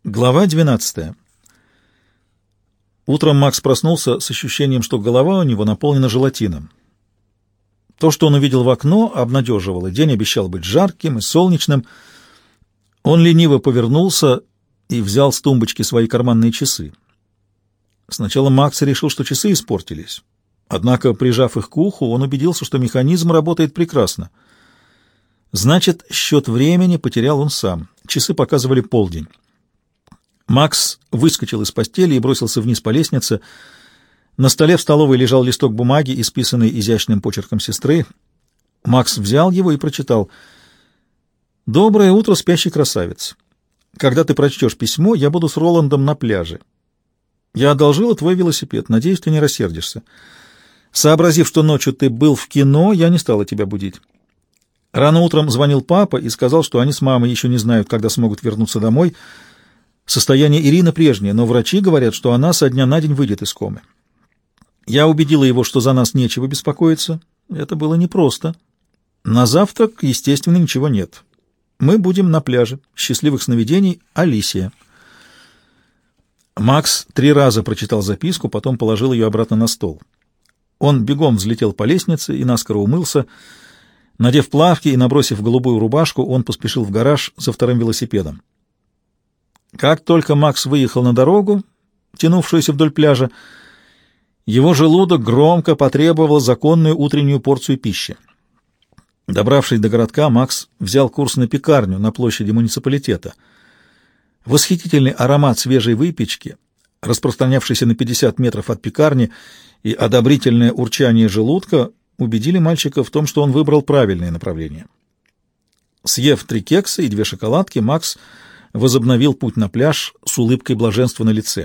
Глава 12. Утром Макс проснулся с ощущением, что голова у него наполнена желатином. То, что он увидел в окно, обнадеживало. День обещал быть жарким и солнечным. Он лениво повернулся и взял с тумбочки свои карманные часы. Сначала Макс решил, что часы испортились. Однако, прижав их к уху, он убедился, что механизм работает прекрасно. Значит, счет времени потерял он сам. Часы показывали полдень. Макс выскочил из постели и бросился вниз по лестнице. На столе в столовой лежал листок бумаги, исписанный изящным почерком сестры. Макс взял его и прочитал: «Доброе утро, спящий красавец. Когда ты прочтешь письмо, я буду с Роландом на пляже. Я одолжила твой велосипед. Надеюсь, ты не рассердишься. Сообразив, что ночью ты был в кино, я не стала тебя будить. Рано утром звонил папа и сказал, что они с мамой еще не знают, когда смогут вернуться домой. Состояние Ирины прежнее, но врачи говорят, что она со дня на день выйдет из комы. Я убедила его, что за нас нечего беспокоиться. Это было непросто. На завтрак, естественно, ничего нет. Мы будем на пляже. Счастливых сновидений, Алисия». Макс 3 раза прочитал записку, потом положил ее обратно на стол. Он бегом взлетел по лестнице и наскоро умылся. Надев плавки и набросив голубую рубашку, он поспешил в гараж за вторым велосипедом. Как только Макс выехал на дорогу, тянувшуюся вдоль пляжа, его желудок громко потребовал законную утреннюю порцию пищи. Добравшись до городка, Макс взял курс на пекарню на площади муниципалитета. Восхитительный аромат свежей выпечки, распространявшийся на 50 метров от пекарни, и одобрительное урчание желудка убедили мальчика в том, что он выбрал правильное направление. Съев 3 кекса и 2 шоколадки, Макс возобновил путь на пляж с улыбкой блаженства на лице.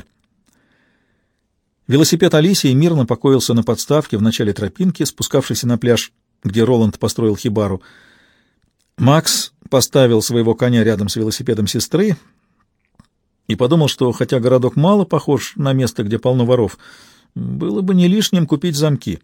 Велосипед Алисии мирно покоился на подставке в начале тропинки, спускавшейся на пляж, где Роланд построил хибару. Макс поставил своего коня рядом с велосипедом сестры и подумал, что, хотя городок мало похож на место, где полно воров, было бы не лишним купить замки.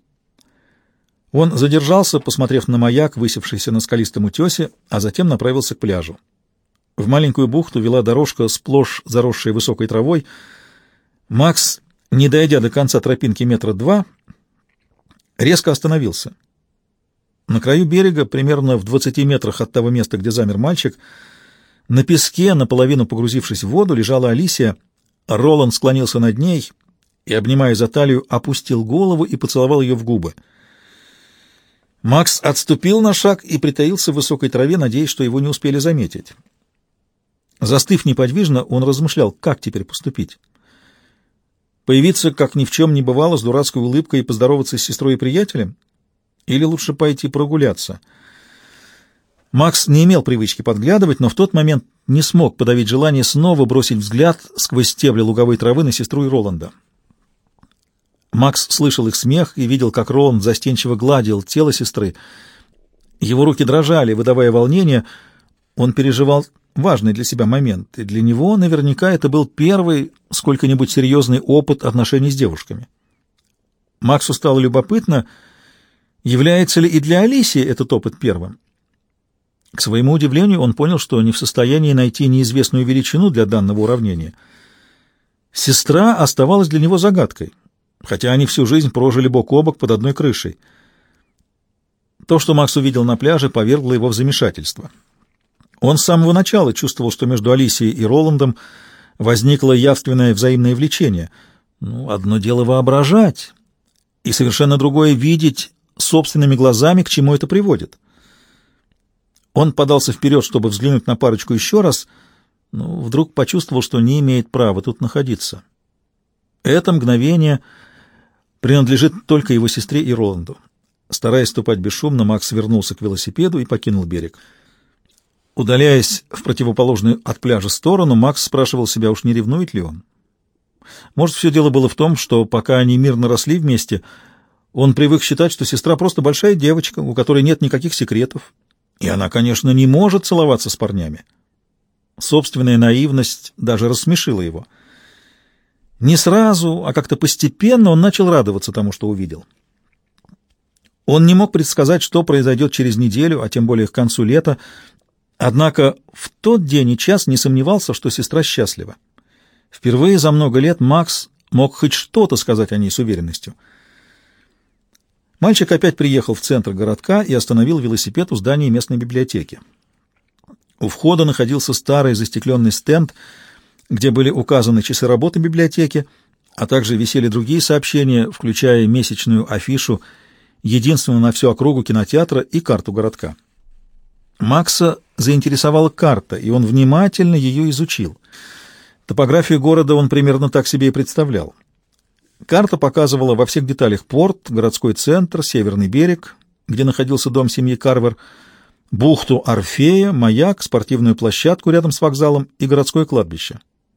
Он задержался, посмотрев на маяк, высевшийся на скалистом утесе, а затем направился к пляжу. В маленькую бухту вела дорожка, сплошь заросшая высокой травой. Макс, не дойдя до конца тропинки 2 метра, резко остановился. На краю берега, примерно в 20 метрах от того места, где замер мальчик, на песке, наполовину погрузившись в воду, лежала Алисия. Роланд склонился над ней и, обнимая за талию, опустил голову и поцеловал ее в губы. Макс отступил на шаг и притаился в высокой траве, надеясь, что его не успели заметить. Застыв неподвижно, он размышлял, как теперь поступить. Появиться, как ни в чем не бывало, с дурацкой улыбкой и поздороваться с сестрой и приятелем? Или лучше пойти прогуляться? Макс не имел привычки подглядывать, но в тот момент не смог подавить желание снова бросить взгляд сквозь стебли луговой травы на сестру и Роланда. Макс слышал их смех и видел, как Роланд застенчиво гладил тело сестры. Его руки дрожали, выдавая волнение. Он переживал важный для себя момент, и для него наверняка это был первый сколько-нибудь серьезный опыт отношений с девушками. Максу стало любопытно, является ли и для Алисии этот опыт первым. К своему удивлению, он понял, что не в состоянии найти неизвестную величину для данного уравнения. Сестра оставалась для него загадкой, хотя они всю жизнь прожили бок о бок под одной крышей. То, что Макс увидел на пляже, повергло его в замешательство. Он с самого начала чувствовал, что между Алисией и Роландом возникло явственное взаимное влечение. Одно дело воображать, и совершенно другое — видеть собственными глазами, к чему это приводит. Он подался вперед, чтобы взглянуть на парочку еще раз, но вдруг почувствовал, что не имеет права тут находиться. Это мгновение принадлежит только его сестре и Роланду. Стараясь ступать бесшумно, Макс вернулся к велосипеду и покинул берег. Удаляясь в противоположную от пляжа сторону, Макс спрашивал себя, уж не ревнует ли он. Может, все дело было в том, что пока они мирно росли вместе, он привык считать, что сестра просто большая девочка, у которой нет никаких секретов, и она, конечно, не может целоваться с парнями. Собственная наивность даже рассмешила его. Не сразу, а как-то постепенно он начал радоваться тому, что увидел. Он не мог предсказать, что произойдет через неделю, а тем более к концу лета, однако в тот день и час не сомневался, что сестра счастлива. Впервые за много лет Макс мог хоть что-то сказать о ней с уверенностью. Мальчик опять приехал в центр городка и остановил велосипед у здания местной библиотеки. У входа находился старый застекленный стенд, где были указаны часы работы библиотеки, а также висели другие сообщения, включая месячную афишу единственного на всю округу кинотеатра и карту городка. Макса заинтересовала карта, и он внимательно ее изучил. Топографию города он примерно так себе и представлял. Карта показывала во всех деталях порт, городской центр, северный берег, где находился дом семьи Карвер, бухту Орфея, маяк, спортивную площадку рядом с вокзалом и городское кладбище.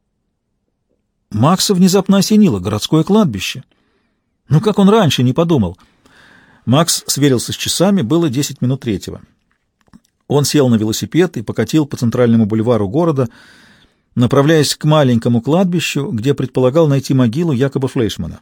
Макса внезапно осенило городское кладбище. Ну как он раньше не подумал? Макс сверился с часами, было 10 минут третьего. Он сел на велосипед и покатил по центральному бульвару города, направляясь к маленькому кладбищу, где предполагал найти могилу Якоба Флейшмана.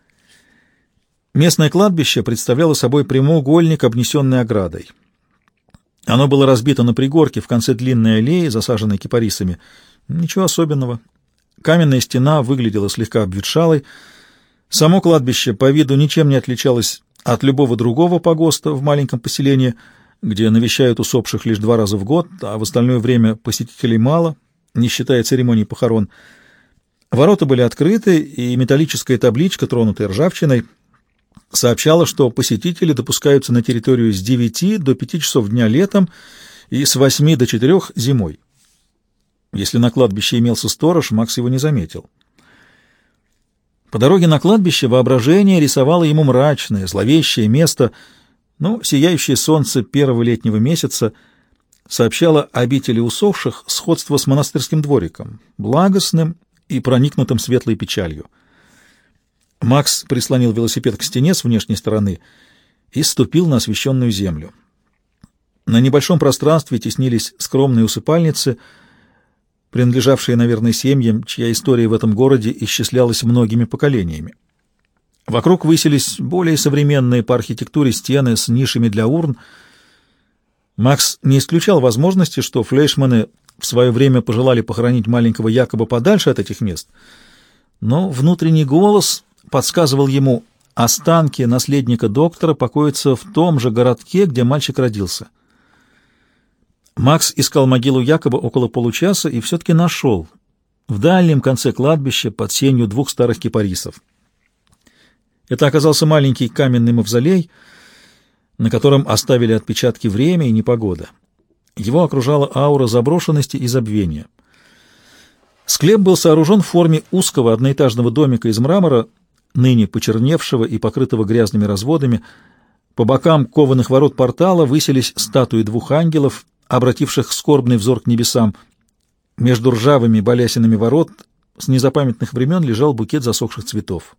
Местное кладбище представляло собой прямоугольник, обнесенный оградой. Оно было разбито на пригорке в конце длинной аллеи, засаженной кипарисами. Ничего особенного. Каменная стена выглядела слегка обветшалой. Само кладбище по виду ничем не отличалось от любого другого погоста в маленьком поселении, где навещают усопших лишь 2 раза в год, а в остальное время посетителей мало, не считая церемоний похорон. Ворота были открыты, и металлическая табличка, тронутая ржавчиной, сообщала, что посетители допускаются на территорию с 9 до 5 часов дня летом и с 8 до 4 зимой. Если на кладбище имелся сторож, Макс его не заметил. По дороге на кладбище воображение рисовало ему мрачное, зловещее место, но сияющее солнце первого летнего месяца сообщало обители усопших сходство с монастырским двориком, благостным и проникнутым светлой печалью. Макс прислонил велосипед к стене с внешней стороны и ступил на освещенную землю. На небольшом пространстве теснились скромные усыпальницы, принадлежавшие, наверное, семьям, чья история в этом городе исчислялась многими поколениями. Вокруг высились более современные по архитектуре стены с нишами для урн. Макс не исключал возможности, что Флейшманы в свое время пожелали похоронить маленького Якоба подальше от этих мест, но внутренний голос подсказывал ему, останки наследника доктора покоятся в том же городке, где мальчик родился. Макс искал могилу Якоба около получаса и все-таки нашел, в дальнем конце кладбища под сенью 2 старых кипарисов. Это оказался маленький каменный мавзолей, на котором оставили отпечатки время и непогода. Его окружала аура заброшенности и забвения. Склеп был сооружен в форме узкого одноэтажного домика из мрамора, ныне почерневшего и покрытого грязными разводами. По бокам кованых ворот портала высились статуи 2 ангелов, обративших скорбный взор к небесам. Между ржавыми балясинами ворот с незапамятных времен лежал букет засохших цветов.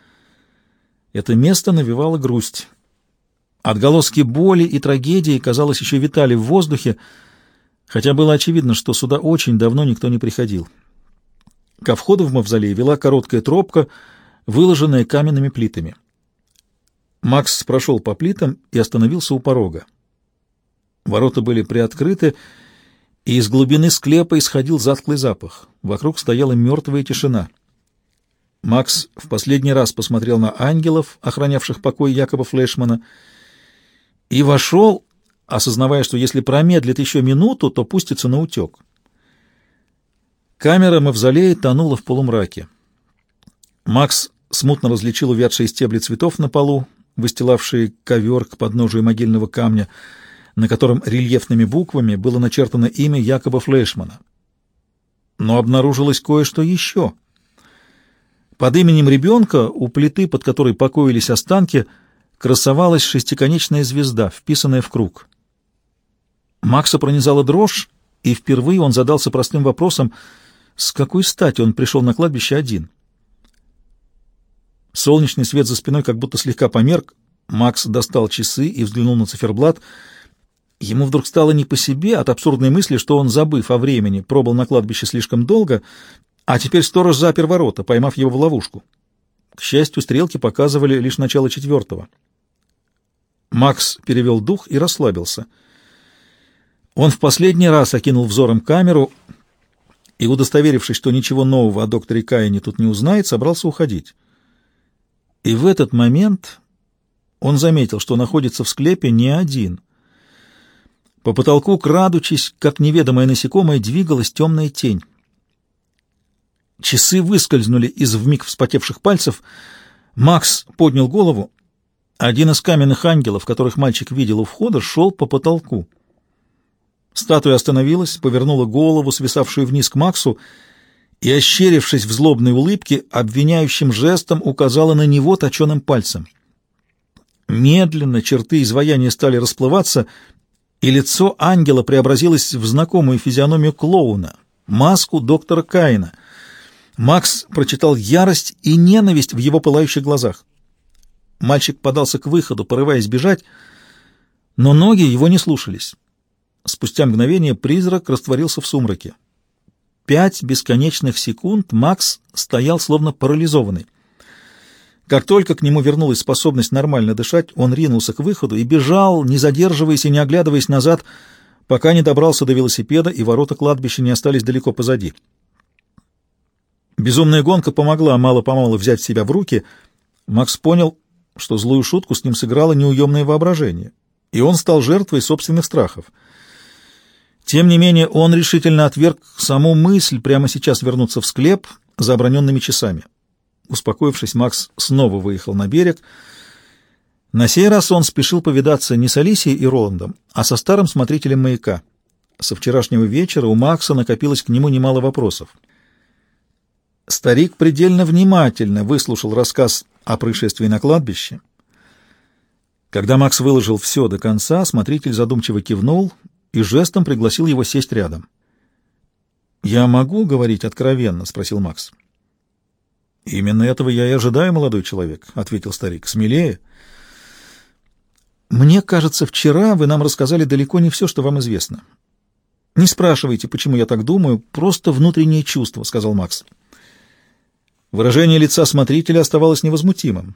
Это место навевало грусть. Отголоски боли и трагедии, казалось, еще витали в воздухе, хотя было очевидно, что сюда очень давно никто не приходил. Ко входу в мавзолей вела короткая тропка, выложенная каменными плитами. Макс прошел по плитам и остановился у порога. Ворота были приоткрыты, и из глубины склепа исходил затхлый запах. Вокруг стояла мертвая тишина. Макс в последний раз посмотрел на ангелов, охранявших покой Якоба Флейшмана, и вошел, осознавая, что если промедлит еще минуту, то пустится на утек. Камера мавзолея тонула в полумраке. Макс смутно различил увядшие стебли цветов на полу, выстилавшие ковер к подножию могильного камня, на котором рельефными буквами было начертано имя Якоба Флейшмана. Но обнаружилось кое-что еще. Под именем ребенка у плиты, под которой покоились останки, красовалась шестиконечная звезда, вписанная в круг. Макса пронизала дрожь, и впервые он задался простым вопросом, с какой стати он пришел на кладбище один. Солнечный свет за спиной как будто слегка померк. Макс достал часы и взглянул на циферблат. Ему вдруг стало не по себе от абсурдной мысли, что он, забыв о времени, пробыл на кладбище слишком долго, а теперь сторож запер ворота, поймав его в ловушку. К счастью, стрелки показывали лишь начало 4. Макс перевел дух и расслабился. Он в последний раз окинул взором камеру и, удостоверившись, что ничего нового о докторе Каине тут не узнает, собрался уходить. И в этот момент он заметил, что находится в склепе не один. По потолку, крадучись, как неведомое насекомое, двигалась темная тень. Часы выскользнули из вмиг вспотевших пальцев. Макс поднял голову. Один из каменных ангелов, которых мальчик видел у входа, шел по потолку. Статуя остановилась, повернула голову, свисавшую вниз, к Максу, и, ощерившись в злобной улыбке, обвиняющим жестом указала на него точеным пальцем. Медленно черты изваяния стали расплываться, и лицо ангела преобразилось в знакомую физиономию клоуна, маску доктора Каина. Макс прочитал ярость и ненависть в его пылающих глазах. Мальчик подался к выходу, порываясь бежать, но ноги его не слушались. Спустя мгновение призрак растворился в сумраке. 5 бесконечных секунд Макс стоял словно парализованный. Как только к нему вернулась способность нормально дышать, он ринулся к выходу и бежал, не задерживаясь и не оглядываясь назад, пока не добрался до велосипеда, и ворота кладбища не остались далеко позади. Безумная гонка помогла мало-помалу взять себя в руки. Макс понял, что злую шутку с ним сыграло неуемное воображение, и он стал жертвой собственных страхов. Тем не менее, он решительно отверг саму мысль прямо сейчас вернуться в склеп за оброненными часами. Успокоившись, Макс снова выехал на берег. На сей раз он спешил повидаться не с Алисией и Роландом, а со старым смотрителем маяка. Со вчерашнего вечера у Макса накопилось к нему немало вопросов. Старик предельно внимательно выслушал рассказ о происшествии на кладбище. Когда Макс выложил все до конца, смотритель задумчиво кивнул и жестом пригласил его сесть рядом. «Я могу говорить откровенно?» — спросил Макс. «Именно этого я и ожидаю, молодой человек», — ответил старик. «Смелее». «Мне кажется, вчера вы нам рассказали далеко не все, что вам известно. Не спрашивайте, почему я так думаю, просто внутреннее чувство», — сказал Макс. Выражение лица смотрителя оставалось невозмутимым.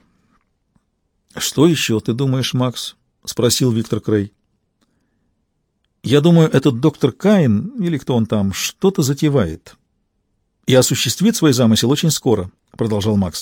«Что еще ты думаешь, Макс?» — спросил Виктор Крей. «Я думаю, этот доктор Каин, или кто он там, что-то затевает. И осуществит свой замысел очень скоро», — продолжал Макс.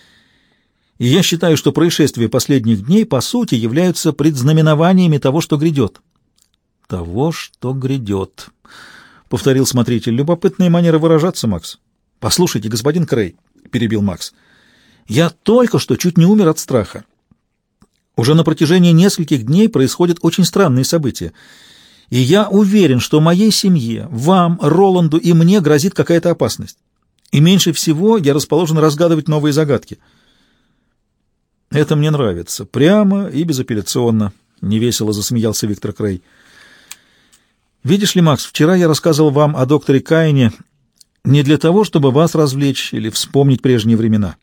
«И я считаю, что происшествия последних дней, по сути, являются предзнаменованиями того, что грядет». «Того, что грядет», — повторил смотритель. «Любопытная манера выражаться, Макс». «Послушайте, господин Крей», — перебил Макс, — «я только что чуть не умер от страха. Уже на протяжении нескольких дней происходят очень странные события. И я уверен, что моей семье, вам, Роланду и мне грозит какая-то опасность. И меньше всего я расположен разгадывать новые загадки». «Это мне нравится. Прямо и безапелляционно», — невесело засмеялся Виктор Крей. «Видишь ли, Макс, вчера я рассказывал вам о докторе Каине не для того, чтобы вас развлечь или вспомнить прежние времена.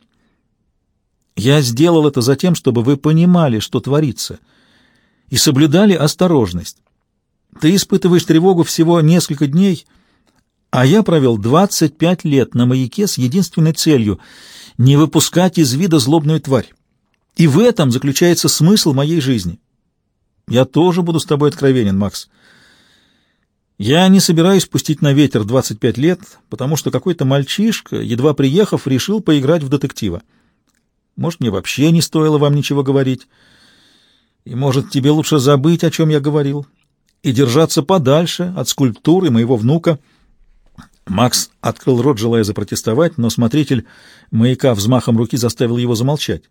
Я сделал это за тем, чтобы вы понимали, что творится, и соблюдали осторожность. Ты испытываешь тревогу всего несколько дней, а я провел 25 лет на маяке с единственной целью — не выпускать из вида злобную тварь. И в этом заключается смысл моей жизни. Я тоже буду с тобой откровенен, Макс. Я не собираюсь пустить на ветер 25 лет, потому что какой-то мальчишка, едва приехав, решил поиграть в детектива. Может, мне вообще не стоило вам ничего говорить. И, может, тебе лучше забыть, о чем я говорил, и держаться подальше от скульптуры моего внука». Макс открыл рот, желая запротестовать, но смотритель маяка взмахом руки заставил его замолчать.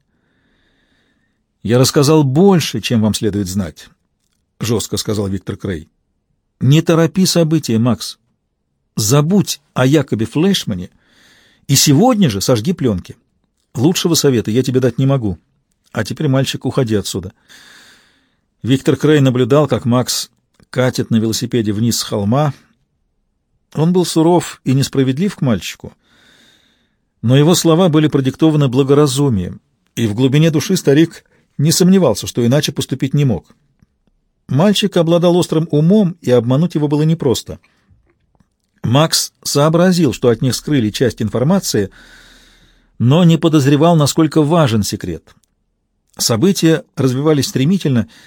«Я рассказал больше, чем вам следует знать», — жестко сказал Виктор Крей. «Не торопи события, Макс. Забудь о Якобе Флешмане и сегодня же сожги пленки. Лучшего совета я тебе дать не могу. А теперь, мальчик, уходи отсюда». Виктор Крей наблюдал, как Макс катит на велосипеде вниз с холма. Он был суров и несправедлив к мальчику, но его слова были продиктованы благоразумием, и в глубине души старик не сомневался, что иначе поступить не мог. Мальчик обладал острым умом, и обмануть его было непросто. Макс сообразил, что от них скрыли часть информации, но не подозревал, насколько важен секрет. События развивались стремительно,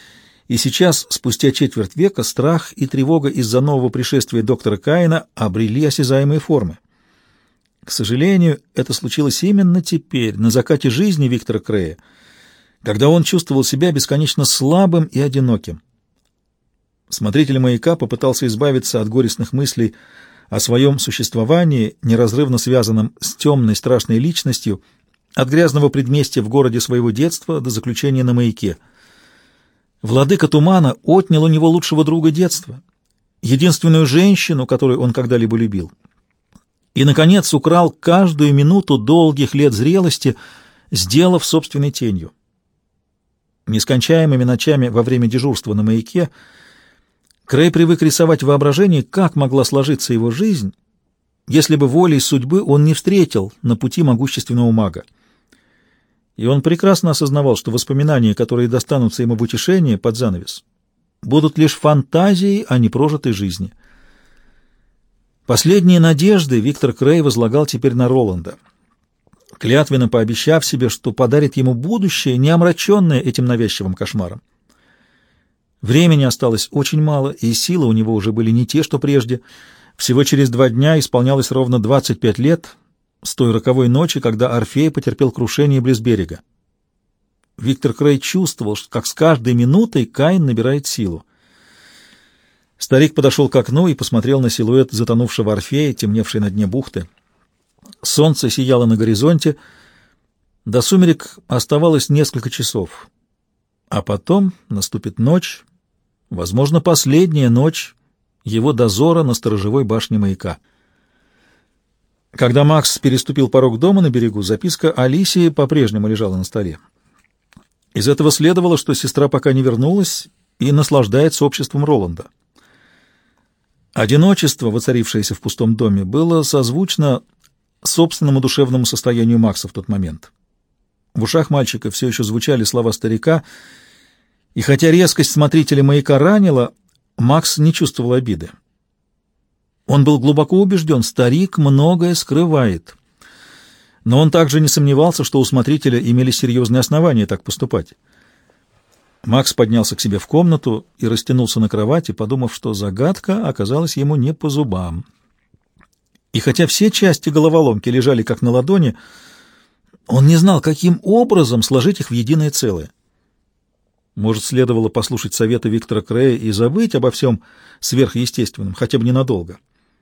И сейчас, спустя четверть века, страх и тревога из-за нового пришествия доктора Каина обрели осязаемые формы. К сожалению, это случилось именно теперь, на закате жизни Виктора Крэя, когда он чувствовал себя бесконечно слабым и одиноким. Смотритель «Маяка» попытался избавиться от горестных мыслей о своем существовании, неразрывно связанном с темной страшной личностью, от грязного предместья в городе своего детства до заключения на «Маяке». Владыка Тумана отнял у него лучшего друга детства, единственную женщину, которую он когда-либо любил, и, наконец, украл каждую минуту долгих лет зрелости, сделав собственной тенью. Нескончаемыми ночами во время дежурства на «Маяке» Крэй привык рисовать в воображении, как могла сложиться его жизнь, если бы волей судьбы он не встретил на пути могущественного мага. И он прекрасно осознавал, что воспоминания, которые достанутся ему в утешение под занавес, будут лишь фантазией, а не прожитой жизни. Последние надежды Виктор Крэй возлагал теперь на Роланда, клятвенно пообещав себе, что подарит ему будущее, не омраченное этим навязчивым кошмаром. Времени осталось очень мало, и силы у него уже были не те, что прежде. Всего через 2 дня исполнялось ровно 25 лет с той роковой ночи, когда Орфей потерпел крушение близ берега. Виктор Крэй чувствовал, как с каждой минутой Каин набирает силу. Старик подошел к окну и посмотрел на силуэт затонувшего Орфея, темневший на дне бухты. Солнце сияло на горизонте. До сумерек оставалось несколько часов. А потом наступит ночь, возможно, последняя ночь его дозора на сторожевой башне «Маяка». Когда Макс переступил порог дома на берегу, записка Алисии по-прежнему лежала на столе. Из этого следовало, что сестра пока не вернулась и наслаждается обществом Роланда. Одиночество, воцарившееся в пустом доме, было созвучно собственному душевному состоянию Макса в тот момент. В ушах мальчика все еще звучали слова старика, и хотя резкость смотрителя «Маяка» ранила, Макс не чувствовал обиды. Он был глубоко убежден, старик многое скрывает. Но он также не сомневался, что у смотрителя имели серьезные основания так поступать. Макс поднялся к себе в комнату и растянулся на кровати, подумав, что загадка оказалась ему не по зубам. И хотя все части головоломки лежали как на ладони, он не знал, каким образом сложить их в единое целое. Может, следовало послушать совета Виктора Крэя и забыть обо всем сверхъестественном, хотя бы ненадолго.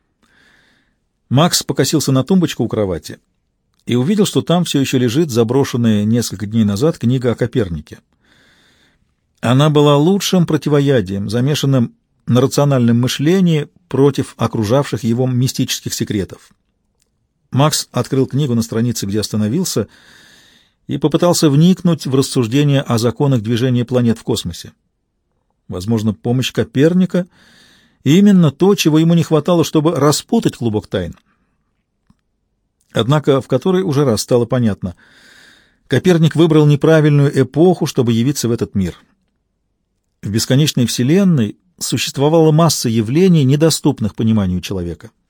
Макс покосился на тумбочку у кровати и увидел, что там все еще лежит заброшенная несколько дней назад книга о Копернике. Она была лучшим противоядием, замешанным на рациональном мышлении против окружавших его мистических секретов. Макс открыл книгу на странице, где остановился, и попытался вникнуть в рассуждения о законах движения планет в космосе. Возможно, помощь Коперника — именно то, чего ему не хватало, чтобы распутать клубок тайн. Однако в который уже раз стало понятно, Коперник выбрал неправильную эпоху, чтобы явиться в этот мир. В бесконечной вселенной существовала масса явлений, недоступных пониманию человека.